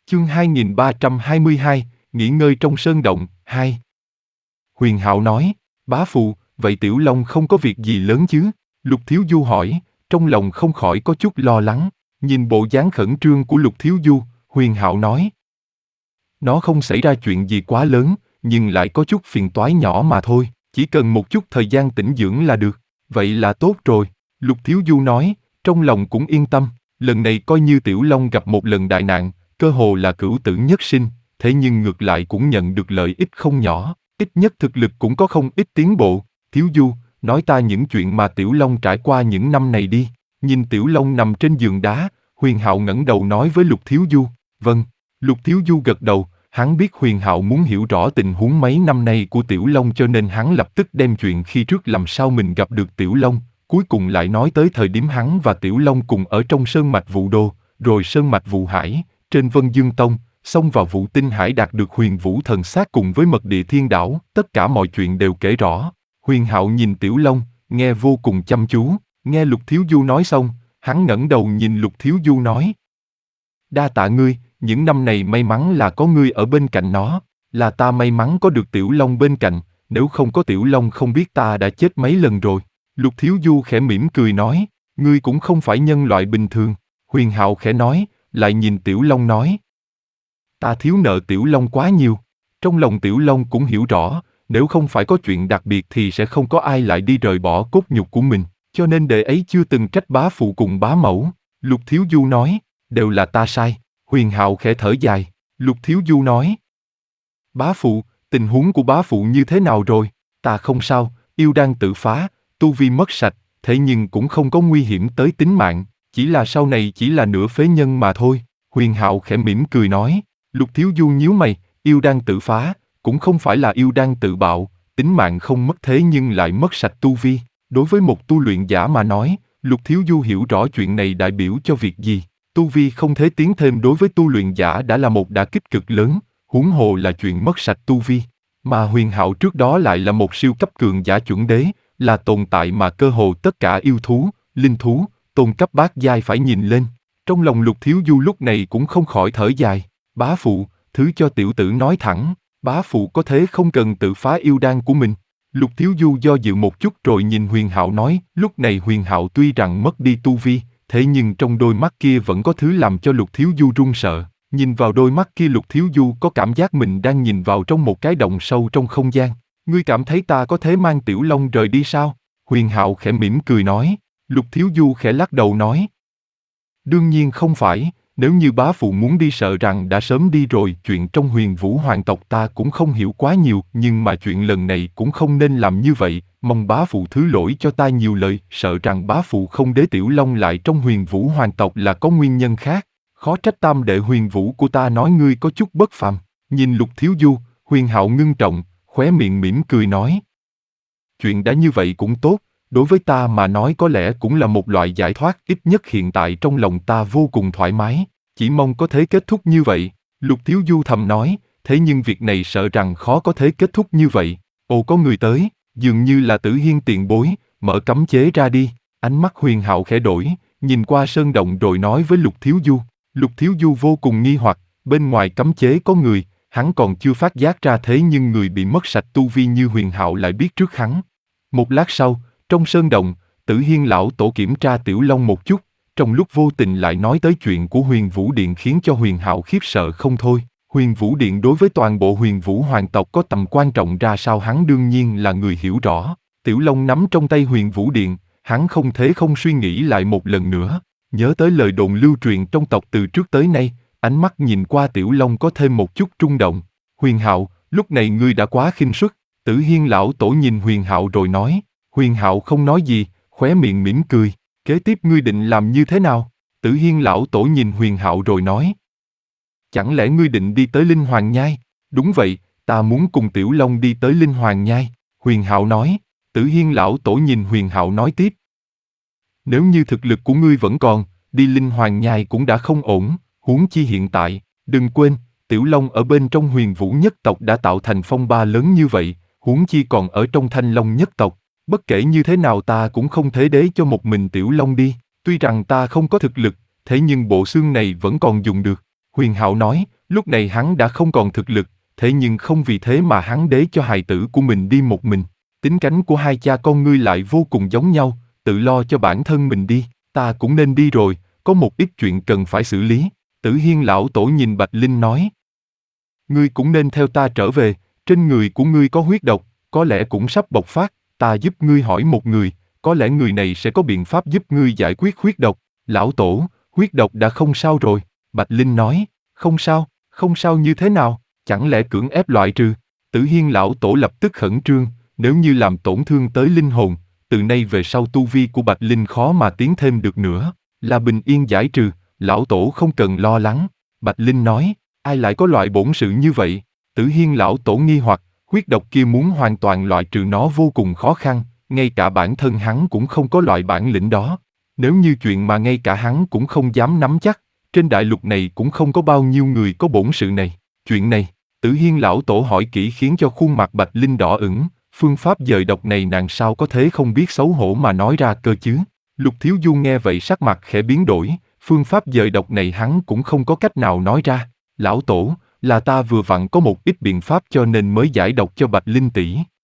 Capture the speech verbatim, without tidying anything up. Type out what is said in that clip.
Chương hai nghìn ba trăm hai mươi hai, nghỉ ngơi trong sơn động, hai. Huyền Hạo nói, bá phụ, vậy Tiểu Long không có việc gì lớn chứ? Lục Thiếu Du hỏi, trong lòng không khỏi có chút lo lắng. Nhìn bộ dáng khẩn trương của Lục Thiếu Du, Huyền Hạo nói, nó không xảy ra chuyện gì quá lớn, nhưng lại có chút phiền toái nhỏ mà thôi, chỉ cần một chút thời gian tĩnh dưỡng là được. Vậy là tốt rồi, Lục Thiếu Du nói, trong lòng cũng yên tâm, lần này coi như Tiểu Long gặp một lần đại nạn, cơ hồ là cửu tử nhất sinh, thế nhưng ngược lại cũng nhận được lợi ích không nhỏ, ít nhất thực lực cũng có không ít tiến bộ. Thiếu Du, nói ta những chuyện mà Tiểu Long trải qua những năm này đi. Nhìn Tiểu Long nằm trên giường đá, Huyền Hạo ngẩng đầu nói với Lục Thiếu Du, vâng. Lục Thiếu Du gật đầu, hắn biết Huyền Hạo muốn hiểu rõ tình huống mấy năm nay của Tiểu Long cho nên hắn lập tức đem chuyện khi trước làm sao mình gặp được Tiểu Long, cuối cùng lại nói tới thời điểm hắn và Tiểu Long cùng ở trong Sơn Mạch Vũ Đô, rồi Sơn Mạch Vũ Hải, trên Vân Dương Tông, xông vào Vũ Tinh Hải đạt được Huyền Vũ Thần Xác cùng với Mật Địa Thiên Đảo, tất cả mọi chuyện đều kể rõ. Huyền Hạo nhìn Tiểu Long, nghe vô cùng chăm chú, nghe Lục Thiếu Du nói xong, hắn ngẩng đầu nhìn Lục Thiếu Du nói, đa tạ ngươi, những năm này may mắn là có ngươi ở bên cạnh nó, là ta may mắn có được Tiểu Long bên cạnh, nếu không có Tiểu Long không biết ta đã chết mấy lần rồi. Lục Thiếu Du khẽ mỉm cười nói, ngươi cũng không phải nhân loại bình thường. Huyền Hạo khẽ nói, lại nhìn Tiểu Long nói, ta thiếu nợ Tiểu Long quá nhiều. Trong lòng Tiểu Long cũng hiểu rõ, nếu không phải có chuyện đặc biệt thì sẽ không có ai lại đi rời bỏ cốt nhục của mình, cho nên đệ ấy chưa từng trách bá phụ cùng bá mẫu. Lục Thiếu Du nói, đều là ta sai. Huyền Hạo khẽ thở dài, Lục Thiếu Du nói, bá phụ, tình huống của bá phụ như thế nào rồi? Ta không sao, yêu đan tự phá, tu vi mất sạch, thế nhưng cũng không có nguy hiểm tới tính mạng, chỉ là sau này chỉ là nửa phế nhân mà thôi. Huyền Hạo khẽ mỉm cười nói, Lục Thiếu Du nhíu mày, yêu đan tự phá, cũng không phải là yêu đan tự bạo, tính mạng không mất thế nhưng lại mất sạch tu vi. Đối với một tu luyện giả mà nói, Lục Thiếu Du hiểu rõ chuyện này đại biểu cho việc gì. Tu vi không thể tiến thêm đối với tu luyện giả đã là một đả kích cực lớn, huống hồ là chuyện mất sạch tu vi. Mà Huyền Hạo trước đó lại là một siêu cấp cường giả chuẩn đế, là tồn tại mà cơ hồ tất cả yêu thú, linh thú, tôn cấp bát giai phải nhìn lên. Trong lòng Lục Thiếu Du lúc này cũng không khỏi thở dài, bá phụ, thứ cho tiểu tử nói thẳng, bá phụ có thế không cần tự phá yêu đan của mình. Lục Thiếu Du do dự một chút rồi nhìn Huyền Hạo nói, lúc này Huyền Hạo tuy rằng mất đi tu vi, thế nhưng trong đôi mắt kia vẫn có thứ làm cho Lục Thiếu Du run sợ. Nhìn vào đôi mắt kia Lục Thiếu Du có cảm giác mình đang nhìn vào trong một cái động sâu trong không gian. Ngươi cảm thấy ta có thể mang Tiểu Long rời đi sao? Huyền Hạo khẽ mỉm cười nói. Lục Thiếu Du khẽ lắc đầu nói, đương nhiên không phải, nếu như bá phụ muốn đi sợ rằng đã sớm đi rồi. Chuyện trong Huyền Vũ hoàng tộc ta cũng không hiểu quá nhiều, nhưng mà chuyện lần này cũng không nên làm như vậy, mong bá phụ thứ lỗi cho ta nhiều lời, sợ rằng bá phụ không để Tiểu Long lại trong Huyền Vũ hoàng tộc là có nguyên nhân khác. Khó trách tam đệ Huyền Vũ của ta nói ngươi có chút bất phàm. Nhìn Lục Thiếu Du, Huyền Hạo ngưng trọng, khóe miệng mỉm cười nói, chuyện đã như vậy cũng tốt, đối với ta mà nói có lẽ cũng là một loại giải thoát, ít nhất hiện tại trong lòng ta vô cùng thoải mái, chỉ mong có thể kết thúc như vậy. Lục Thiếu Du thầm nói, thế nhưng việc này sợ rằng khó có thể kết thúc như vậy. Ồ, có người tới, dường như là Tử Hiên tiền bối, mở cấm chế ra đi. Ánh mắt Huyền Hạo khẽ đổi, nhìn qua sơn động rồi nói với Lục Thiếu Du. Lục Thiếu Du vô cùng nghi hoặc, bên ngoài cấm chế có người, hắn còn chưa phát giác ra, thế nhưng người bị mất sạch tu vi như Huyền Hạo lại biết trước hắn. Một lát sau, trong sơn động, Tử Hiên lão tổ kiểm tra Tiểu Long một chút, trong lúc vô tình lại nói tới chuyện của Huyền Vũ Điện khiến cho Huyền Hạo khiếp sợ không thôi. Huyền Vũ Điện đối với toàn bộ Huyền Vũ hoàng tộc có tầm quan trọng ra sao hắn đương nhiên là người hiểu rõ. Tiểu Long nắm trong tay Huyền Vũ Điện, hắn không thể không suy nghĩ lại một lần nữa. Nhớ tới lời đồn lưu truyền trong tộc từ trước tới nay, ánh mắt nhìn qua Tiểu Long có thêm một chút rung động. Huyền Hạo, lúc này ngươi đã quá khinh suất. Tử Hiên lão tổ nhìn Huyền Hạo rồi nói. Huyền Hạo không nói gì, khóe miệng mỉm cười. Kế tiếp ngươi định làm như thế nào? Tử Hiên lão tổ nhìn Huyền Hạo rồi nói. Chẳng lẽ ngươi định đi tới Linh Hoàng Nhai? Đúng vậy, ta muốn cùng Tiểu Long đi tới Linh Hoàng Nhai. Huyền Hạo nói. Tử Hiên lão tổ nhìn Huyền Hạo nói tiếp. Nếu như thực lực của ngươi vẫn còn, đi Linh Hoàng Nhai cũng đã không ổn, huống chi hiện tại. Đừng quên, Tiểu Long ở bên trong Huyền Vũ nhất tộc đã tạo thành phong ba lớn như vậy, huống chi còn ở trong Thanh Long nhất tộc. Bất kể như thế nào ta cũng không thể để cho một mình Tiểu Long đi. Tuy rằng ta không có thực lực, thế nhưng bộ xương này vẫn còn dùng được. Huyền Hạo nói, lúc này hắn đã không còn thực lực, thế nhưng không vì thế mà hắn đế cho hài tử của mình đi một mình. Tính cánh của hai cha con ngươi lại vô cùng giống nhau, tự lo cho bản thân mình đi, ta cũng nên đi rồi, có một ít chuyện cần phải xử lý. Tử Hiên lão tổ nhìn Bạch Linh nói. Ngươi cũng nên theo ta trở về, trên người của ngươi có huyết độc, có lẽ cũng sắp bộc phát, ta giúp ngươi hỏi một người, có lẽ người này sẽ có biện pháp giúp ngươi giải quyết huyết độc. Lão tổ, huyết độc đã không sao rồi, Bạch Linh nói, không sao, không sao như thế nào, chẳng lẽ cưỡng ép loại trừ. Tử Hiên lão tổ lập tức khẩn trương, nếu như làm tổn thương tới linh hồn, từ nay về sau tu vi của Bạch Linh khó mà tiến thêm được nữa, là bình yên giải trừ, lão tổ không cần lo lắng. Bạch Linh nói, ai lại có loại bổn sự như vậy? Tử Hiên lão tổ nghi hoặc, huyết độc kia muốn hoàn toàn loại trừ nó vô cùng khó khăn, ngay cả bản thân hắn cũng không có loại bản lĩnh đó. Nếu như chuyện mà ngay cả hắn cũng không dám nắm chắc, trên đại lục này cũng không có bao nhiêu người có bổn sự này. Chuyện này, Tử Hiên lão tổ hỏi kỹ khiến cho khuôn mặt Bạch Linh đỏ ửng, phương pháp dời độc này nàng sao có thế không biết xấu hổ mà nói ra cơ chứ. Lục Thiếu Du nghe vậy sắc mặt khẽ biến đổi, phương pháp dời độc này hắn cũng không có cách nào nói ra. Lão tổ, là ta vừa vặn có một ít biện pháp cho nên mới giải độc cho Bạch Linh tỷ.